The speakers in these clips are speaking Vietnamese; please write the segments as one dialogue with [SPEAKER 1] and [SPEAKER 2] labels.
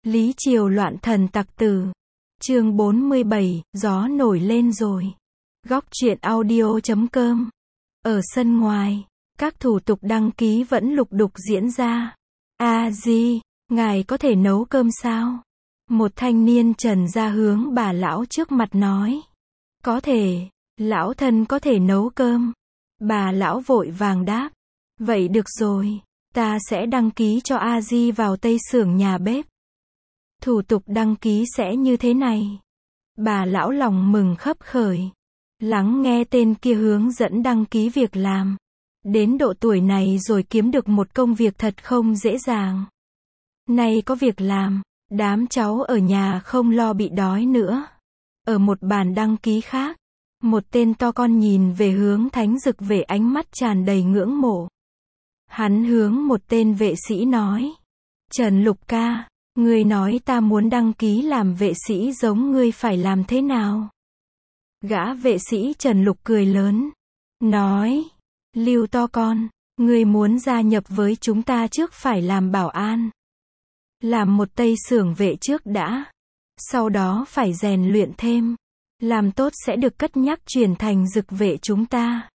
[SPEAKER 1] Lý Triều loạn thần tặc tử. Chương 47, gió nổi lên rồi. Góc truyện audio.com. Ở sân ngoài, các thủ tục đăng ký vẫn lục đục diễn ra. A-di, ngài có thể nấu cơm sao? Một thanh niên trần ra hướng bà lão trước mặt nói. Có thể, lão thân có thể nấu cơm. Bà lão vội vàng đáp. Vậy được rồi, ta sẽ đăng ký cho A-di vào tây xưởng nhà bếp. Thủ tục đăng ký sẽ như thế này. Bà lão lòng mừng khấp khởi. Lắng nghe tên kia hướng dẫn đăng ký việc làm. Đến độ tuổi này rồi kiếm được một công việc thật không dễ dàng. Nay có việc làm, đám cháu ở nhà không lo bị đói nữa. Ở một bàn đăng ký khác, một tên to con nhìn về hướng Thánh Dực Vệ ánh mắt tràn đầy ngưỡng mộ. Hắn hướng một tên vệ sĩ nói. Trần Lục ca, ngươi nói ta muốn đăng ký làm vệ sĩ giống ngươi phải làm thế nào? Gã vệ sĩ Trần Lục cười lớn. Nói, Lưu to con, ngươi muốn gia nhập với chúng ta trước phải làm bảo an. Làm một tây xưởng vệ trước đã. Sau đó phải rèn luyện thêm. Làm tốt sẽ được cất nhắc chuyển thành dực vệ chúng ta.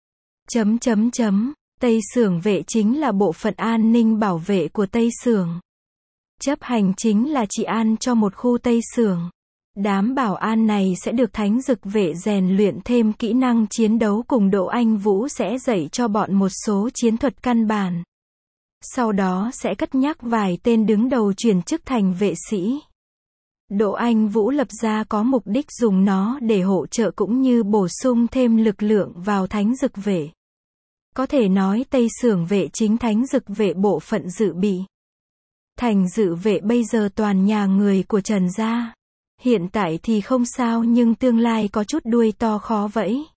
[SPEAKER 1] Tây xưởng vệ chính là bộ phận an ninh bảo vệ của tây xưởng. Chấp hành chính là trị an cho một khu tây xưởng. Đám bảo an này sẽ được Thánh Dực Vệ rèn luyện thêm kỹ năng chiến đấu, cùng Đỗ Anh Vũ sẽ dạy cho bọn một số chiến thuật căn bản. Sau đó sẽ cất nhắc vài tên đứng đầu chuyển chức thành vệ sĩ. Đỗ Anh Vũ lập ra có mục đích dùng nó để hỗ trợ cũng như bổ sung thêm lực lượng vào Thánh Dực Vệ. Có thể nói tây xưởng vệ chính Thánh Dực Vệ bộ phận dự bị. Thành dự vệ bây giờ toàn nhà người của Trần gia. Hiện tại thì không sao nhưng tương lai có chút đuôi to khó vẫy.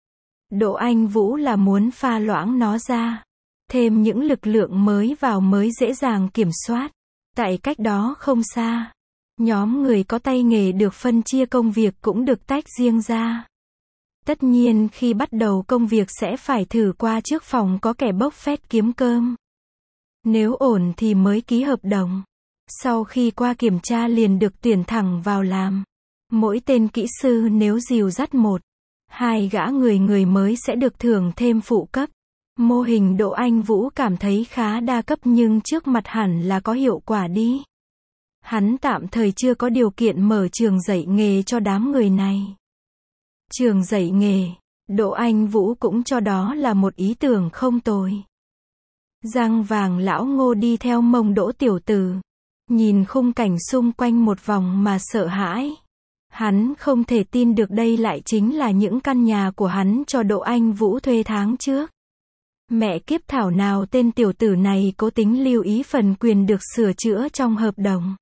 [SPEAKER 1] Đỗ Anh Vũ là muốn pha loãng nó ra. Thêm những lực lượng mới vào mới dễ dàng kiểm soát. Tại cách đó không xa. Nhóm người có tay nghề được phân chia công việc cũng được tách riêng ra. Tất nhiên khi bắt đầu công việc sẽ phải thử qua trước phòng có kẻ bốc phét kiếm cơm. Nếu ổn thì mới ký hợp đồng. Sau khi qua kiểm tra liền được tuyển thẳng vào làm. Mỗi tên kỹ sư nếu dìu dắt một, hai gã người mới sẽ được thưởng thêm phụ cấp. Mô hình Đỗ Anh Vũ cảm thấy khá đa cấp nhưng trước mặt hẳn là có hiệu quả đi. Hắn tạm thời chưa có điều kiện mở trường dạy nghề cho đám người này. Trường dạy nghề, Đỗ Anh Vũ cũng cho đó là một ý tưởng không tồi. Răng vàng lão Ngô đi theo mông Đỗ tiểu tử. Nhìn khung cảnh xung quanh một vòng mà sợ hãi. Hắn không thể tin được đây lại chính là những căn nhà của hắn cho Đỗ Anh Vũ thuê tháng trước. Mẹ kiếp thảo nào tên tiểu tử này cố tính lưu ý phần quyền được sửa chữa trong hợp đồng.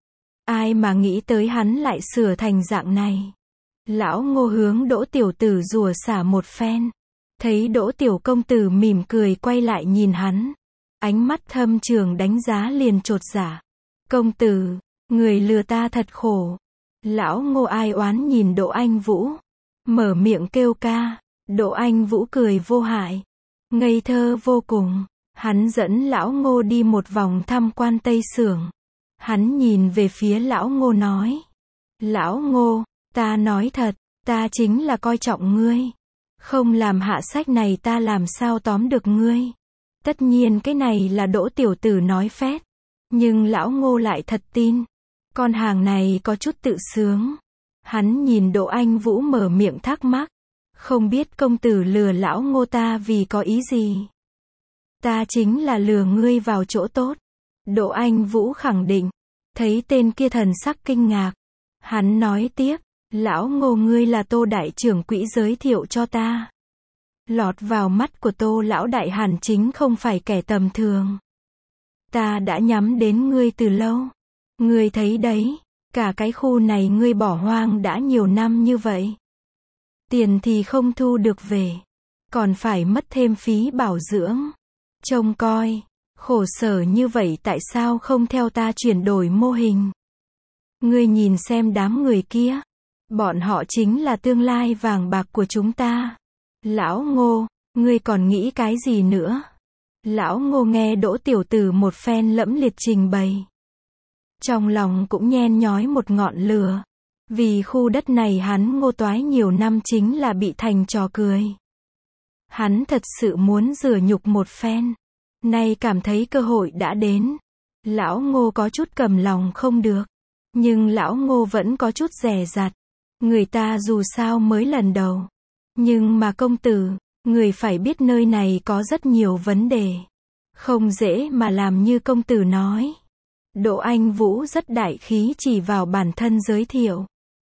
[SPEAKER 1] Ai mà nghĩ tới hắn lại sửa thành dạng này. Lão Ngô hướng Đỗ tiểu tử rủa xả một phen. Thấy Đỗ tiểu công tử mỉm cười quay lại nhìn hắn. Ánh mắt thâm trường đánh giá liền chột dạ. Công tử, người lừa ta thật khổ. Lão Ngô ai oán nhìn Đỗ Anh Vũ. Mở miệng kêu ca. Đỗ Anh Vũ cười vô hại. Ngây thơ vô cùng. Hắn dẫn lão Ngô đi một vòng tham quan tây xưởng. Hắn nhìn về phía lão Ngô nói. Lão Ngô, ta nói thật, ta chính là coi trọng ngươi. Không làm hạ sách này ta làm sao tóm được ngươi. Tất nhiên cái này là Đỗ tiểu tử nói phét. Nhưng lão Ngô lại thật tin. Con hàng này có chút tự sướng. Hắn nhìn Đỗ Anh Vũ mở miệng thắc mắc. Không biết công tử lừa lão Ngô ta vì có ý gì. Ta chính là lừa ngươi vào chỗ tốt. Đỗ Anh Vũ khẳng định. Thấy tên kia thần sắc kinh ngạc. Hắn nói tiếp. Lão Ngô ngươi là Tô đại trưởng quỹ giới thiệu cho ta. Lọt vào mắt của Tô lão đại hẳn chính không phải kẻ tầm thường. Ta đã nhắm đến ngươi từ lâu. Ngươi thấy đấy, cả cái khu này ngươi bỏ hoang đã nhiều năm như vậy. Tiền thì không thu được về. Còn phải mất thêm phí bảo dưỡng. Trông coi, khổ sở như vậy tại sao không theo ta chuyển đổi mô hình. Ngươi nhìn xem đám người kia. Bọn họ chính là tương lai vàng bạc của chúng ta. Lão Ngô, ngươi còn nghĩ cái gì nữa? Lão Ngô nghe Đỗ tiểu tử một phen lẫm liệt trình bày. Trong lòng cũng nhen nhói một ngọn lửa. Vì khu đất này hắn Ngô Toái nhiều năm chính là bị thành trò cười. Hắn thật sự muốn rửa nhục một phen. Nay cảm thấy cơ hội đã đến. Lão Ngô có chút cầm lòng không được. Nhưng lão Ngô vẫn có chút dè dặt. Người ta dù sao mới lần đầu. Nhưng mà công tử, người phải biết nơi này có rất nhiều vấn đề. Không dễ mà làm như công tử nói. Đỗ Anh Vũ rất đại khí chỉ vào bản thân giới thiệu.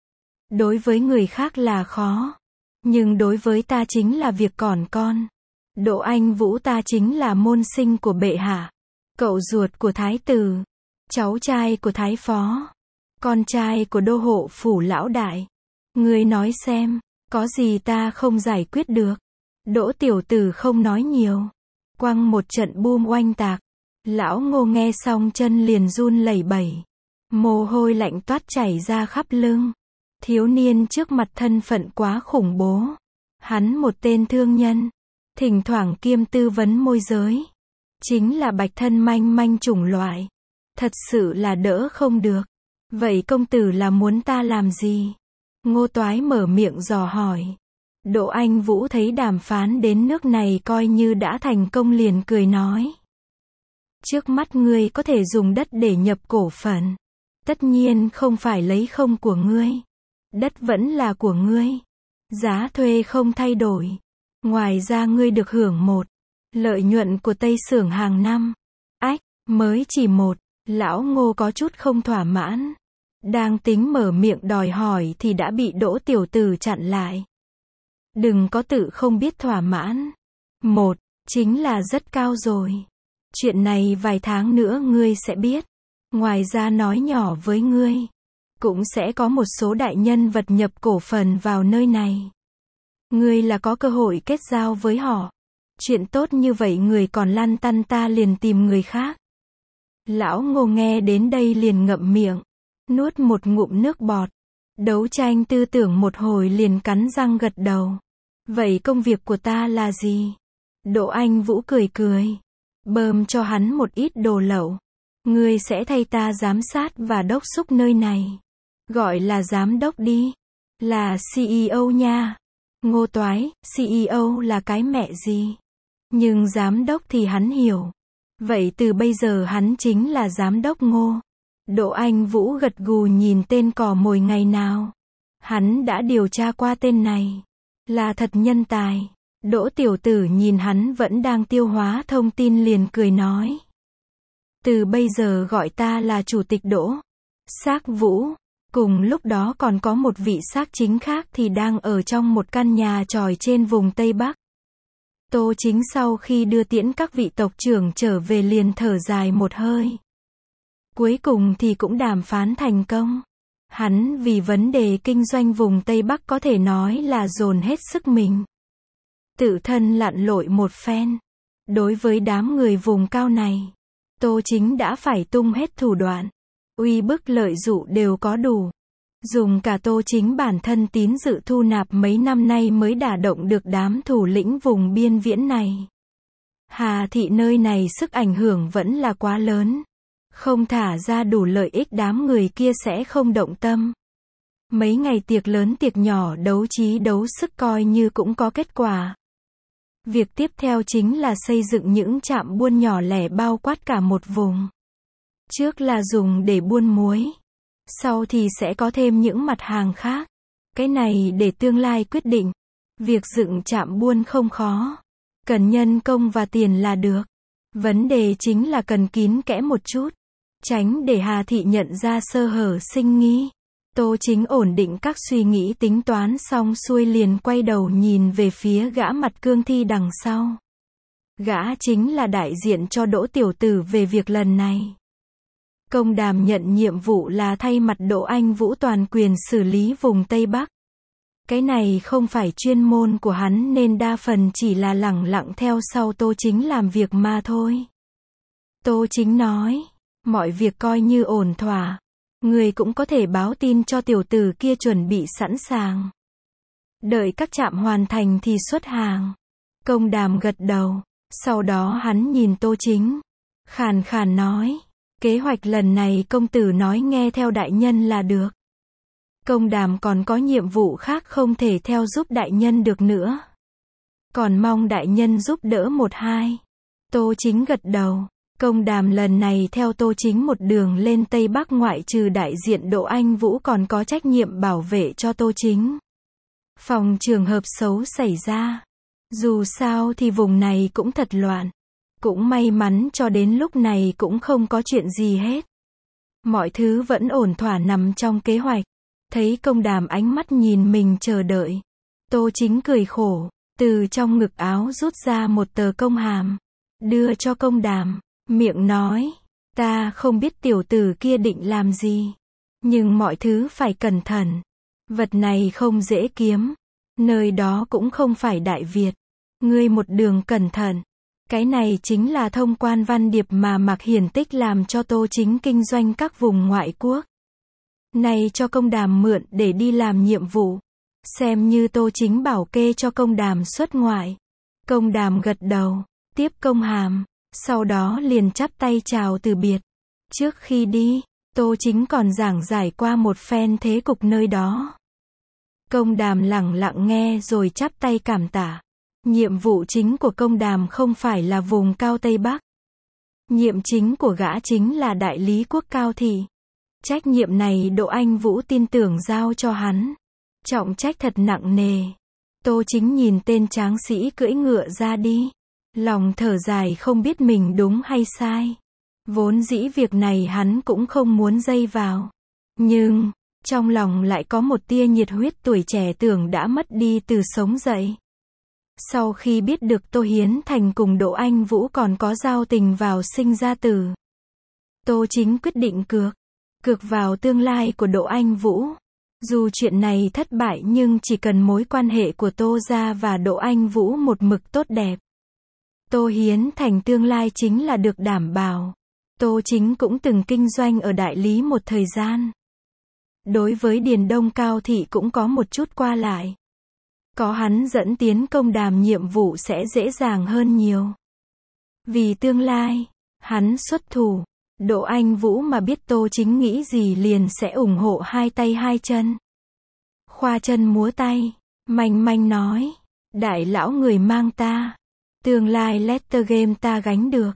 [SPEAKER 1] Đối với người khác là khó. Nhưng đối với ta chính là việc còn con. Đỗ Anh Vũ ta chính là môn sinh của bệ hạ. Cậu ruột của thái tử. Cháu trai của thái phó. Con trai của đô hộ phủ lão đại. Ngươi nói xem, có gì ta không giải quyết được. Đỗ tiểu tử không nói nhiều. Quăng một trận bum oanh tạc. Lão Ngô nghe xong chân liền run lẩy bẩy. Mồ hôi lạnh toát chảy ra khắp lưng. Thiếu niên trước mặt thân phận quá khủng bố. Hắn một tên thương nhân. Thỉnh thoảng kiêm tư vấn môi giới. Chính là bạch thân manh manh chủng loại. Thật sự là đỡ không được. Vậy công tử là muốn ta làm gì? Ngô Toái mở miệng dò hỏi. Đỗ Anh Vũ thấy đàm phán đến nước này coi như đã thành công liền cười nói. Trước mắt ngươi có thể dùng đất để nhập cổ phần. Tất nhiên không phải lấy không của ngươi. Đất vẫn là của ngươi. Giá thuê không thay đổi. Ngoài ra ngươi được hưởng một lợi nhuận của Tây Xưởng hàng năm. Ách, mới chỉ một. Lão Ngô có chút không thỏa mãn. Đang tính mở miệng đòi hỏi thì đã bị Đỗ tiểu tử chặn lại. Đừng có tự không biết thỏa mãn. Một, chính là rất cao rồi. Chuyện này vài tháng nữa ngươi sẽ biết. Ngoài ra nói nhỏ với ngươi. Cũng sẽ có một số đại nhân vật nhập cổ phần vào nơi này. Ngươi là có cơ hội kết giao với họ. Chuyện tốt như vậy người còn lăn tăn ta liền tìm người khác. Lão Ngô nghe đến đây liền ngậm miệng. Nuốt một ngụm nước bọt. Đấu tranh tư tưởng một hồi liền cắn răng gật đầu. Vậy công việc của ta là gì? Đỗ Anh Vũ cười cười. Bơm cho hắn một ít đồ lậu. Ngươi sẽ thay ta giám sát và đốc thúc nơi này. Gọi là giám đốc đi. Là CEO nha. Ngô Toái, CEO là cái mẹ gì? Nhưng giám đốc thì hắn hiểu. Vậy từ bây giờ hắn chính là giám đốc Ngô. Đỗ Anh Vũ gật gù nhìn tên cò mồi ngày nào. Hắn đã điều tra qua tên này. Là thật nhân tài. Đỗ tiểu tử nhìn hắn vẫn đang tiêu hóa thông tin liền cười nói. Từ bây giờ gọi ta là Chủ tịch Đỗ. Xác Vũ. Cùng lúc đó còn có một vị xác chính khác thì đang ở trong một căn nhà tròi trên vùng Tây Bắc. Tô Chính sau khi đưa tiễn các vị tộc trưởng trở về liền thở dài một hơi. Cuối cùng thì cũng đàm phán thành công. Hắn vì vấn đề kinh doanh vùng Tây Bắc có thể nói là dồn hết sức mình. Tự thân lặn lội một phen. Đối với đám người vùng cao này, Tô Chính đã phải tung hết thủ đoạn. Uy bức lợi dụ đều có đủ. Dùng cả Tô Chính bản thân tín dự thu nạp mấy năm nay mới đả động được đám thủ lĩnh vùng biên viễn này. Hà thị nơi này sức ảnh hưởng vẫn là quá lớn. Không thả ra đủ lợi ích đám người kia sẽ không động tâm. Mấy ngày tiệc lớn tiệc nhỏ đấu trí đấu sức coi như cũng có kết quả. Việc tiếp theo chính là xây dựng những trạm buôn nhỏ lẻ bao quát cả một vùng. Trước là dùng để buôn muối. Sau thì sẽ có thêm những mặt hàng khác. Cái này để tương lai quyết định. Việc dựng trạm buôn không khó. Cần nhân công và tiền là được. Vấn đề chính là cần kín kẽ một chút. Tránh để Hà thị nhận ra sơ hở sinh nghi. Tô Chính ổn định các suy nghĩ tính toán xong xuôi liền quay đầu nhìn về phía gã mặt cương thi đằng sau. Gã chính là đại diện cho Đỗ tiểu tử về việc lần này. Công Đàm nhận nhiệm vụ là thay mặt Đỗ Anh Vũ toàn quyền xử lý vùng Tây Bắc. Cái này không phải chuyên môn của hắn nên đa phần chỉ là lẳng lặng theo sau Tô Chính làm việc mà thôi. Tô Chính nói, mọi việc coi như ổn thỏa. Người cũng có thể báo tin cho tiểu tử kia chuẩn bị sẵn sàng. Đợi các trạm hoàn thành thì xuất hàng. Công Đàm gật đầu. Sau đó hắn nhìn Tô Chính. Khàn khàn nói. Kế hoạch lần này công tử nói nghe theo đại nhân là được. Công Đàm còn có nhiệm vụ khác không thể theo giúp đại nhân được nữa. Còn mong đại nhân giúp đỡ một hai. Tô Chính gật đầu. Công Đàm lần này theo Tô Chính một đường lên Tây Bắc, ngoại trừ đại diện Đỗ Anh Vũ còn có trách nhiệm bảo vệ cho Tô Chính. Phòng trường hợp xấu xảy ra. Dù sao thì vùng này cũng thật loạn. Cũng may mắn cho đến lúc này cũng không có chuyện gì hết. Mọi thứ vẫn ổn thỏa nằm trong kế hoạch. Thấy Công Đàm ánh mắt nhìn mình chờ đợi. Tô Chính cười khổ, từ trong ngực áo rút ra một tờ công hàm. Đưa cho Công Đàm, miệng nói, ta không biết tiểu tử kia định làm gì. Nhưng mọi thứ phải cẩn thận. Vật này không dễ kiếm. Nơi đó cũng không phải Đại Việt. Ngươi một đường cẩn thận. Cái này chính là thông quan văn điệp mà Mạc Hiển Tích làm cho Tô Chính kinh doanh các vùng ngoại quốc. Này cho Công Đàm mượn để đi làm nhiệm vụ. Xem như Tô Chính bảo kê cho Công Đàm xuất ngoại. Công Đàm gật đầu, tiếp công hàm, sau đó liền chắp tay chào từ biệt. Trước khi đi, Tô Chính còn giảng giải qua một phen thế cục nơi đó. Công Đàm lẳng lặng nghe rồi chắp tay cảm tạ. Nhiệm vụ chính của Công Đàm không phải là vùng cao Tây Bắc. Nhiệm chính của gã chính là đại lý quốc Cao Thị. Trách nhiệm này Đỗ Anh Vũ tin tưởng giao cho hắn. Trọng trách thật nặng nề. Tô Chính nhìn tên tráng sĩ cưỡi ngựa ra đi. Lòng thở dài không biết mình đúng hay sai. Vốn dĩ việc này hắn cũng không muốn dây vào. Nhưng, trong lòng lại có một tia nhiệt huyết tuổi trẻ tưởng đã mất đi từ sống dậy. Sau khi biết được Tô Hiến Thành cùng Đỗ Anh Vũ còn có giao tình vào sinh ra tử, Tô Chính quyết định cược vào tương lai của Đỗ Anh Vũ. Dù chuyện này thất bại nhưng chỉ cần mối quan hệ của Tô gia và Đỗ Anh Vũ một mực tốt đẹp, Tô Hiến Thành tương lai chính là được đảm bảo. Tô Chính cũng từng kinh doanh ở đại lý một thời gian. Đối với Điền Đông Cao Thị cũng có một chút qua lại. Có hắn dẫn tiến Công Đàm nhiệm vụ sẽ dễ dàng hơn nhiều. Vì tương lai, hắn xuất thủ. Đỗ Anh Vũ mà biết Tô Chính nghĩ gì liền sẽ ủng hộ hai tay hai chân. Khoa chân múa tay, manh manh nói, đại lão người mang ta. Tương lai Letter Game ta gánh được.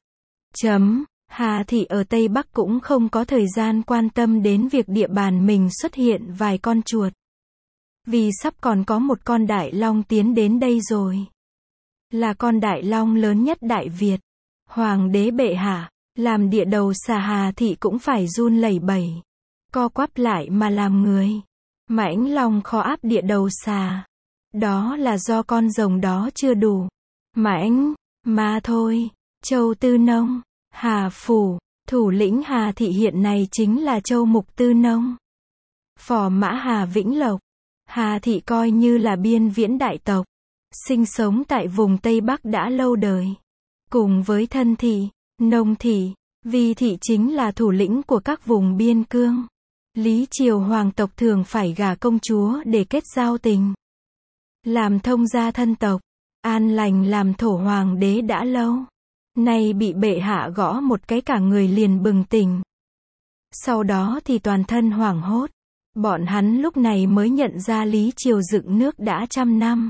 [SPEAKER 1] Hà Thị ở Tây Bắc cũng không có thời gian quan tâm đến việc địa bàn mình xuất hiện vài con chuột. Vì sắp còn có một con đại long tiến đến đây rồi. Là con đại long lớn nhất Đại Việt. Hoàng đế bệ hạ, làm địa đầu xà Hà Thị cũng phải run lẩy bẩy. Co quắp lại mà làm người. Mãnh long khó áp địa đầu xà. Đó là do con rồng đó chưa đủ. Mãnh, mà thôi. Châu Tư Nông, Hà Phủ, thủ lĩnh Hà Thị hiện nay chính là Châu Mục Tư Nông. Phò mã Hà Vĩnh Lộc. Hà Thị coi như là biên viễn đại tộc. Sinh sống tại vùng Tây Bắc đã lâu đời. Cùng với Thân Thị, Nông Thị, Vi Thị chính là thủ lĩnh của các vùng biên cương. Lý triều hoàng tộc thường phải gả công chúa để kết giao tình. Làm thông gia thân tộc. An Lành làm thổ hoàng đế đã lâu. Nay bị bệ hạ gõ một cái cả người liền bừng tỉnh. Sau đó thì toàn thân hoảng hốt. Bọn hắn lúc này mới nhận ra Lý triều dựng nước đã 100 năm.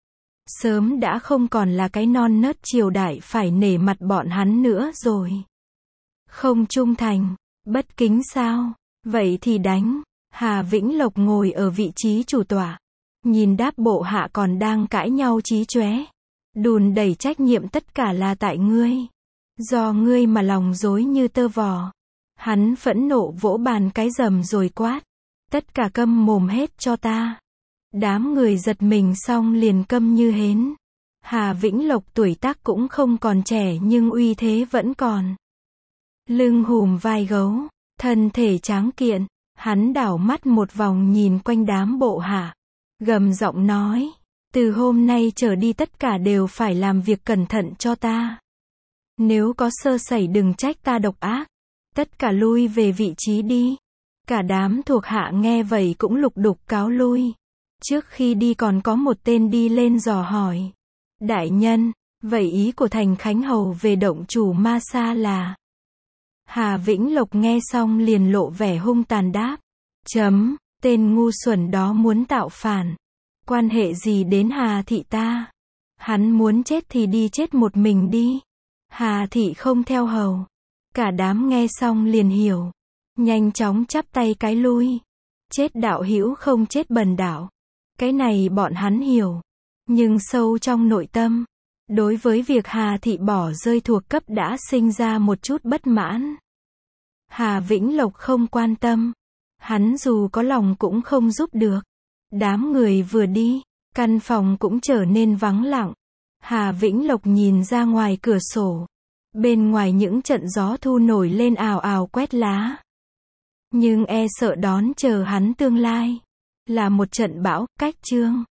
[SPEAKER 1] Sớm đã không còn là cái non nớt triều đại phải nể mặt bọn hắn nữa rồi. Không trung thành, bất kính sao? Vậy thì đánh. Hà Vĩnh Lộc ngồi ở vị trí chủ tọa. Nhìn đáp bộ hạ còn đang cãi nhau chí chóe. Đùn đẩy trách nhiệm tất cả là tại ngươi. Do ngươi mà lòng rối như tơ vò. Hắn phẫn nộ vỗ bàn cái rầm rồi quát. Tất cả câm mồm hết cho ta. Đám người giật mình xong liền câm như hến. Hà Vĩnh Lộc tuổi tác cũng không còn trẻ nhưng uy thế vẫn còn. Lưng hùm vai gấu, thân thể tráng kiện. Hắn đảo mắt một vòng nhìn quanh đám bộ hạ. Gầm giọng nói. Từ hôm nay trở đi tất cả đều phải làm việc cẩn thận cho ta. Nếu có sơ sẩy đừng trách ta độc ác. Tất cả lui về vị trí đi. Cả đám thuộc hạ nghe vậy cũng lục đục cáo lui. Trước khi đi còn có một tên đi lên dò hỏi. Đại nhân, vậy ý của Thành Khánh Hầu về động chủ Ma Sa là? Hà Vĩnh Lộc nghe xong liền lộ vẻ hung tàn đáp. Tên ngu xuẩn đó muốn tạo phản. Quan hệ gì đến Hà thị ta? Hắn muốn chết thì đi chết một mình đi. Hà thị không theo hầu. Cả đám nghe xong liền hiểu. Nhanh chóng chắp tay cái lui. Chết đạo hữu không chết bần đạo. Cái này bọn hắn hiểu. Nhưng sâu trong nội tâm, đối với việc Hà thị bỏ rơi thuộc cấp đã sinh ra một chút bất mãn. Hà Vĩnh Lộc không quan tâm. Hắn dù có lòng cũng không giúp được. Đám người vừa đi, căn phòng cũng trở nên vắng lặng. Hà Vĩnh Lộc nhìn ra ngoài cửa sổ. Bên ngoài những trận gió thu nổi lên ào ào quét lá. Nhưng e sợ đón chờ hắn tương lai là một trận bão, cách chương.